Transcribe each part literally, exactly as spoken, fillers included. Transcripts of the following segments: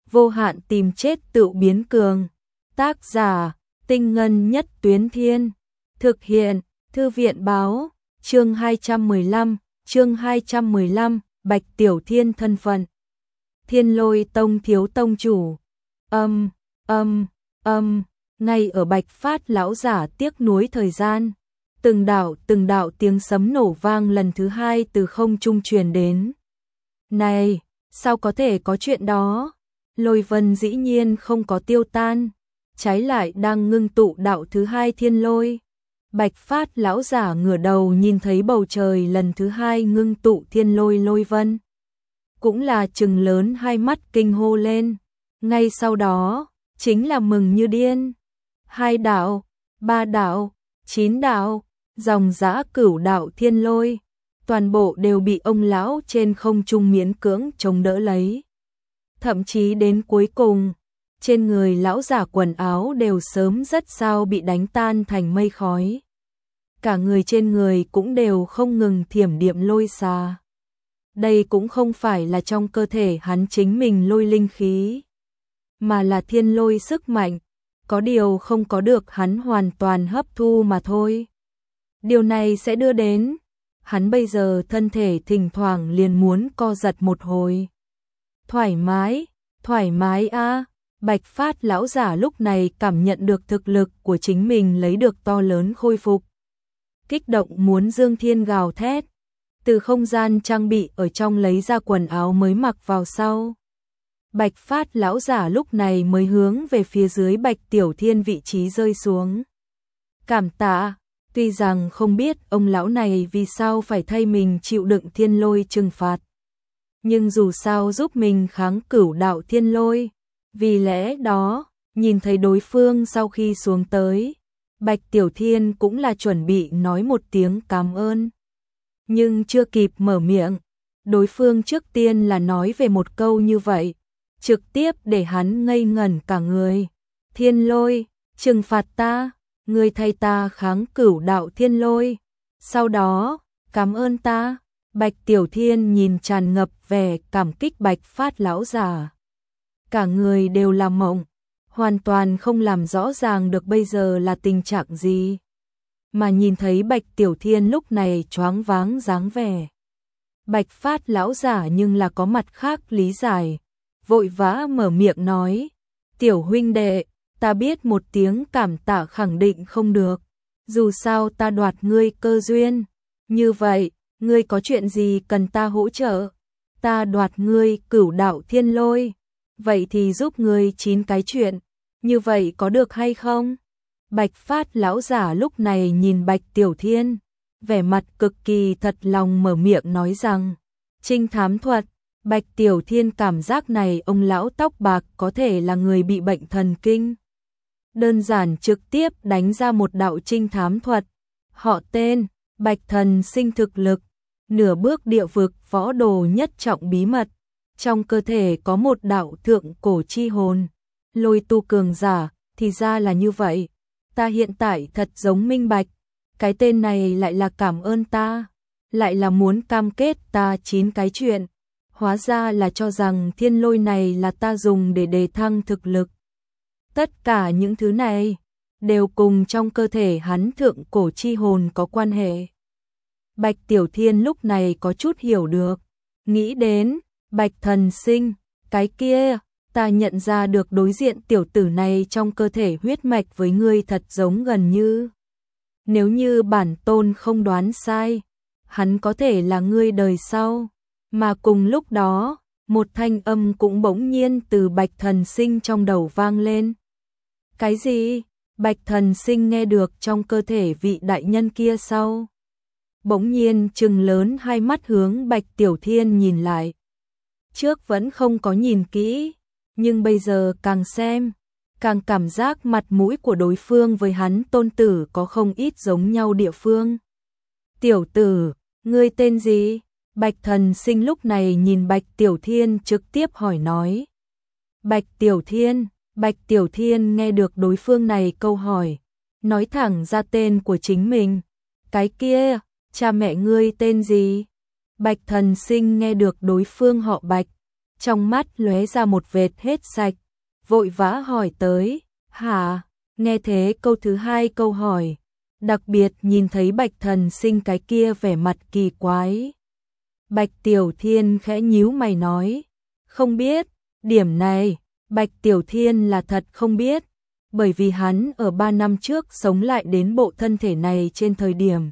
vô hạn tìm chết tự biến cường. Tác giả, Tinh Ngân Nhất Tuyến Thiên. Thực hiện, Thư viện Báo. Chương hai trăm mười lăm, chương hai trăm mười lăm, Bạch Tiểu Thiên thân phận. Thiên Lôi Tông thiếu tông chủ. Âm, âm, âm, ngay ở Bạch Phát lão giả tiếc nuối thời gian, từng đạo từng đạo tiếng sấm nổ vang lần thứ hai từ không trung truyền đến. Này, sao có thể có chuyện đó? Lôi vân dĩ nhiên không có tiêu tan, trái lại đang ngưng tụ đạo thứ hai thiên lôi. Bạch Phát lão giả ngửa đầu nhìn thấy bầu trời lần thứ hai ngưng tụ thiên lôi lôi vân, cũng là trừng lớn hai mắt kinh hô lên. Ngay sau đó, chính là mừng như điên. Hai đạo, ba đạo, chín đạo, dòng dã cửu đạo thiên lôi, toàn bộ đều bị ông lão trên không trung miễn cưỡng chống đỡ lấy. Thậm chí đến cuối cùng, trên người lão giả quần áo đều sớm rất sao bị đánh tan thành mây khói. Cả người trên người cũng đều không ngừng thiểm điện lôi xà. Đây cũng không phải là trong cơ thể hắn chính mình lôi linh khí, mà là thiên lôi sức mạnh, có điều không có được hắn hoàn toàn hấp thu mà thôi. Điều này sẽ đưa đến, hắn bây giờ thân thể thỉnh thoảng liền muốn co giật một hồi. Thoải mái, thoải mái a. À. Bạch Phát lão giả lúc này cảm nhận được thực lực của chính mình lấy được to lớn khôi phục. Kích động muốn dương thiên gào thét, từ không gian trang bị ở trong lấy ra quần áo mới mặc vào sau. Bạch Phát lão giả lúc này mới hướng về phía dưới Bạch Tiểu Thiên vị trí rơi xuống. Cảm tạ, tuy rằng không biết ông lão này vì sao phải thay mình chịu đựng thiên lôi trừng phạt, nhưng dù sao giúp mình kháng cửu đạo thiên lôi. Vì lẽ đó, nhìn thấy đối phương sau khi xuống tới, Bạch Tiểu Thiên cũng là chuẩn bị nói một tiếng cảm ơn. Nhưng chưa kịp mở miệng, đối phương trước tiên là nói về một câu như vậy, trực tiếp để hắn ngây ngẩn cả người. Thiên lôi, trừng phạt ta, ngươi thay ta kháng cửu đạo thiên lôi. Sau đó, cảm ơn ta. Bạch Tiểu Thiên nhìn tràn ngập vẻ cảm kích Bạch Phát lão giả. Cả người đều là mộng, hoàn toàn không làm rõ ràng được bây giờ là tình trạng gì. Mà nhìn thấy Bạch Tiểu Thiên lúc này choáng váng dáng vẻ, Bạch Phát lão giả nhưng là có mặt khác lý giải, vội vã mở miệng nói, tiểu huynh đệ, ta biết một tiếng cảm tạ khẳng định không được, dù sao ta đoạt ngươi cơ duyên, như vậy, ngươi có chuyện gì cần ta hỗ trợ? Ta đoạt ngươi cửu đạo thiên lôi, vậy thì giúp ngươi chín cái chuyện, như vậy có được hay không? Bạch Phát lão giả lúc này nhìn Bạch Tiểu Thiên, vẻ mặt cực kỳ thật lòng mở miệng nói rằng, trinh thám thuật. Bạch Tiểu Thiên cảm giác này ông lão tóc bạc có thể là người bị bệnh thần kinh. Đơn giản trực tiếp đánh ra một đạo trinh thám thuật. Họ tên, Bạch Thần Sinh thực lực, nửa bước địa vực võ đồ nhất trọng bí mật. Trong cơ thể có một đạo thượng cổ chi hồn. Lôi tu cường giả, thì ra là như vậy. Ta hiện tại thật giống minh bạch. Cái tên này lại là cảm ơn ta. Lại là muốn cam kết ta chín cái chuyện. Hóa ra là cho rằng thiên lôi này là ta dùng để đề thăng thực lực. Tất cả những thứ này đều cùng trong cơ thể hắn thượng cổ chi hồn có quan hệ. Bạch Tiểu Thiên lúc này có chút hiểu được, nghĩ đến Bạch Thần Sinh, cái kia, ta nhận ra được đối diện tiểu tử này trong cơ thể huyết mạch với ngươi thật giống gần như. Nếu như bản tôn không đoán sai, hắn có thể là ngươi đời sau. Mà cùng lúc đó, một thanh âm cũng bỗng nhiên từ Bạch Thần Sinh trong đầu vang lên. Cái gì? Bạch Thần Sinh nghe được trong cơ thể vị đại nhân kia sau, bỗng nhiên trừng lớn hai mắt hướng Bạch Tiểu Thiên nhìn lại. Trước vẫn không có nhìn kỹ, nhưng bây giờ càng xem, càng cảm giác mặt mũi của đối phương với hắn tôn tử có không ít giống nhau địa phương. Tiểu tử, ngươi tên gì? Bạch Thần Sinh lúc này nhìn Bạch Tiểu Thiên trực tiếp hỏi nói. Bạch Tiểu Thiên, Bạch Tiểu Thiên nghe được đối phương này câu hỏi, nói thẳng ra tên của chính mình. Cái kia, cha mẹ ngươi tên gì? Bạch Thần Sinh nghe được đối phương họ Bạch, trong mắt lóe ra một vệt hết sạch, vội vã hỏi tới, hả? Nghe thế câu thứ hai câu hỏi, đặc biệt nhìn thấy Bạch Thần Sinh cái kia vẻ mặt kỳ quái. Bạch Tiểu Thiên khẽ nhíu mày nói, không biết, điểm này, Bạch Tiểu Thiên là thật không biết, bởi vì hắn ở ba năm trước sống lại đến bộ thân thể này trên thời điểm,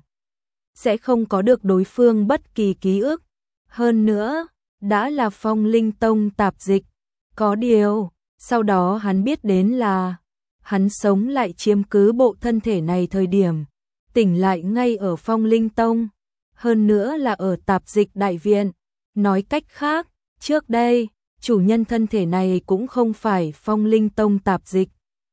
sẽ không có được đối phương bất kỳ ký ức. Hơn nữa, đã là Phong Linh Tông tạp dịch, có điều, sau đó hắn biết đến là, hắn sống lại chiếm cứ bộ thân thể này thời điểm, tỉnh lại ngay ở Phong Linh Tông, hơn nữa là ở tạp dịch đại viện. Nói cách khác, trước đây, chủ nhân thân thể này cũng không phải Phong Linh Tông tạp dịch.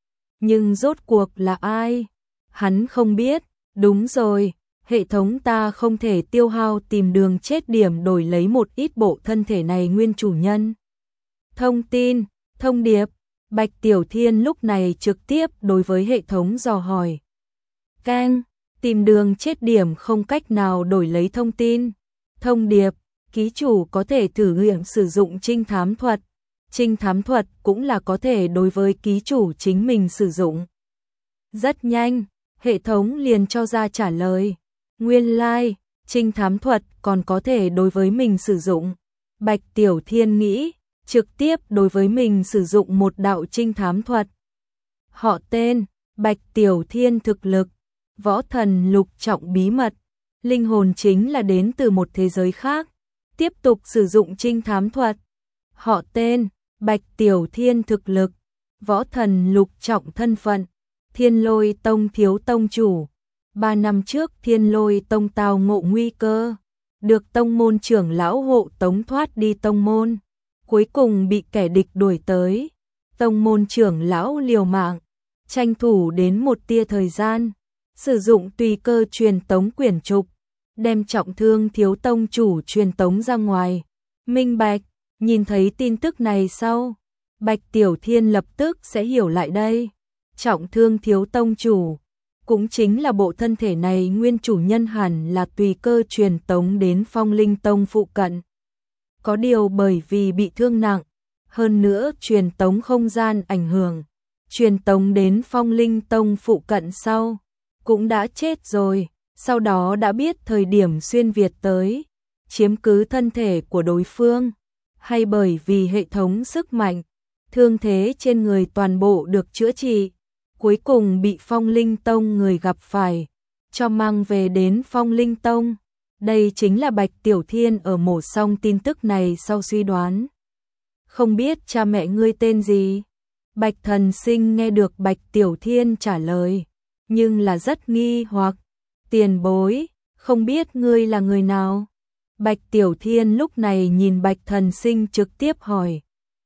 Nhưng rốt cuộc là ai? Hắn không biết, đúng rồi, hệ thống ta không thể tiêu hao tìm đường chết điểm đổi lấy một ít bộ thân thể này nguyên chủ nhân. Thông tin, thông điệp, Bạch Tiểu Thiên lúc này trực tiếp đối với hệ thống dò hỏi. Cang, tìm đường chết điểm không cách nào đổi lấy thông tin. Thông điệp, ký chủ có thể thử nghiệm sử dụng trinh thám thuật. Trinh thám thuật cũng là có thể đối với ký chủ chính mình sử dụng. Rất nhanh, hệ thống liền cho ra trả lời. Nguyên lai, like, trinh thám thuật còn có thể đối với mình sử dụng. Bạch Tiểu Thiên nghĩ, trực tiếp đối với mình sử dụng một đạo trinh thám thuật. Họ tên, Bạch Tiểu Thiên thực lực, võ thần lục trọng bí mật, linh hồn chính là đến từ một thế giới khác, tiếp tục sử dụng trinh thám thuật. Họ tên, Bạch Tiểu Thiên thực lực, võ thần lục trọng thân phận, Thiên Lôi Tông thiếu tông chủ. Ba năm trước Thiên Lôi Tông tao ngộ nguy cơ, được tông môn trưởng lão hộ tống thoát đi tông môn, cuối cùng bị kẻ địch đuổi tới. Tông môn trưởng lão liều mạng, tranh thủ đến một tia thời gian, sử dụng tùy cơ truyền tống quyển trục, đem trọng thương thiếu tông chủ truyền tống ra ngoài. Minh Bạch, nhìn thấy tin tức này sau, Bạch Tiểu Thiên lập tức sẽ hiểu lại đây. Trọng thương thiếu tông chủ, cũng chính là bộ thân thể này nguyên chủ nhân hẳn là tùy cơ truyền tống đến Phong Linh Tông phụ cận. Có điều bởi vì bị thương nặng, hơn nữa truyền tống không gian ảnh hưởng, truyền tống đến Phong Linh Tông phụ cận sau, cũng đã chết rồi, sau đó đã biết thời điểm xuyên Việt tới, chiếm cứ thân thể của đối phương, hay bởi vì hệ thống sức mạnh, thương thế trên người toàn bộ được chữa trị, cuối cùng bị Phong Linh Tông người gặp phải, cho mang về đến Phong Linh Tông. Đây chính là Bạch Tiểu Thiên ở mổ xong tin tức này sau suy đoán. Không biết cha mẹ ngươi tên gì? Bạch Thần Sinh nghe được Bạch Tiểu Thiên trả lời, nhưng là rất nghi hoặc. Tiền bối, không biết ngươi là người nào? Bạch Tiểu Thiên lúc này nhìn Bạch Thần Sinh trực tiếp hỏi.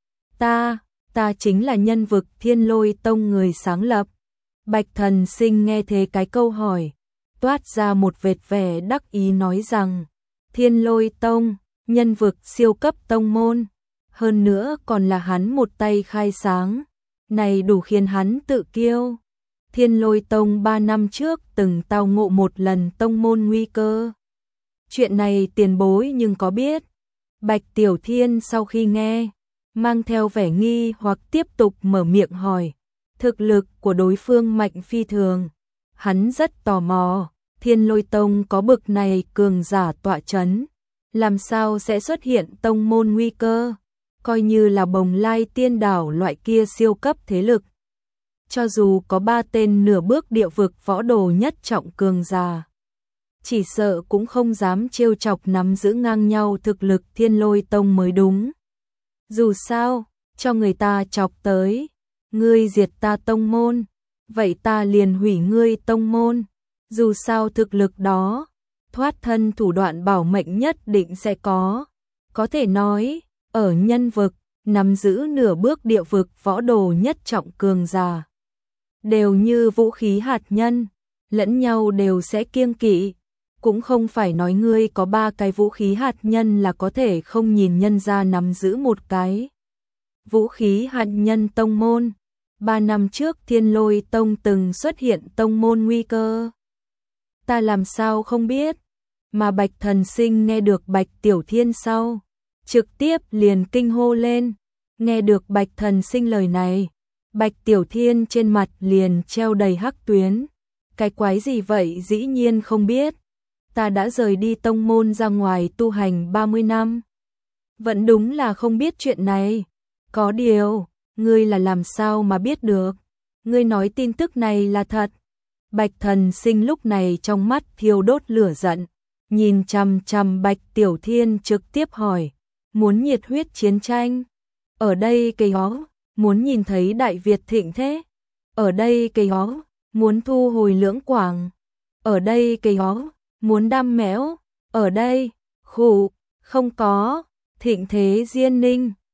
Ta, ta chính là nhân vực Thiên Lôi Tông người sáng lập. Bạch Thần Sinh nghe thế cái câu hỏi, toát ra một vệt vẻ đắc ý nói rằng, Thiên Lôi Tông, nhân vực siêu cấp tông môn, hơn nữa còn là hắn một tay khai sáng, này đủ khiến hắn tự kiêu. Thiên Lôi Tông ba năm trước từng tao ngộ một lần tông môn nguy cơ. Chuyện này tiền bối nhưng có biết? Bạch Tiểu Thiên sau khi nghe, mang theo vẻ nghi hoặc tiếp tục mở miệng hỏi. Thực lực của đối phương mạnh phi thường. Hắn rất tò mò, Thiên Lôi Tông có bực này cường giả tọa chấn, làm sao sẽ xuất hiện tông môn nguy cơ, coi như là Bồng Lai Tiên Đảo loại kia siêu cấp thế lực. Cho dù có ba tên nửa bước địa vực võ đồ nhất trọng cường giả, chỉ sợ cũng không dám trêu chọc nắm giữ ngang nhau thực lực Thiên Lôi Tông mới đúng. Dù sao, cho người ta chọc tới, ngươi diệt ta tông môn, vậy ta liền hủy ngươi tông môn. Dù sao thực lực đó, thoát thân thủ đoạn bảo mệnh nhất định sẽ có. Có thể nói, ở nhân vực, nắm giữ nửa bước địa vực võ đồ nhất trọng cường giả, đều như vũ khí hạt nhân, lẫn nhau đều sẽ kiêng kỵ. Cũng không phải nói ngươi có ba cái vũ khí hạt nhân là có thể không nhìn nhân ra nắm giữ một cái. Vũ khí hạt nhân tông môn, ba năm trước Thiên Lôi Tông từng xuất hiện tông môn nguy cơ. Ta làm sao không biết, mà Bạch Thần Sinh nghe được Bạch Tiểu Thiên sau, trực tiếp liền kinh hô lên. Nghe được Bạch Thần Sinh lời này, Bạch Tiểu Thiên trên mặt liền treo đầy hắc tuyến. Cái quái gì vậy dĩ nhiên không biết. Ta đã rời đi tông môn ra ngoài tu hành ba mươi năm. Vẫn đúng là không biết chuyện này. Có điều, ngươi là làm sao mà biết được? Ngươi nói tin tức này là thật. Bạch Thần Sinh lúc này trong mắt thiêu đốt lửa giận, nhìn chằm chằm Bạch Tiểu Thiên trực tiếp hỏi, muốn nhiệt huyết chiến tranh? Ở đây cây hó, muốn nhìn thấy Đại Việt thịnh thế? Ở đây cây hó, muốn thu hồi Lưỡng Quảng? Ở đây cây hó, muốn đam mẽo? Ở đây, khụ, không có, thịnh thế Diên Ninh,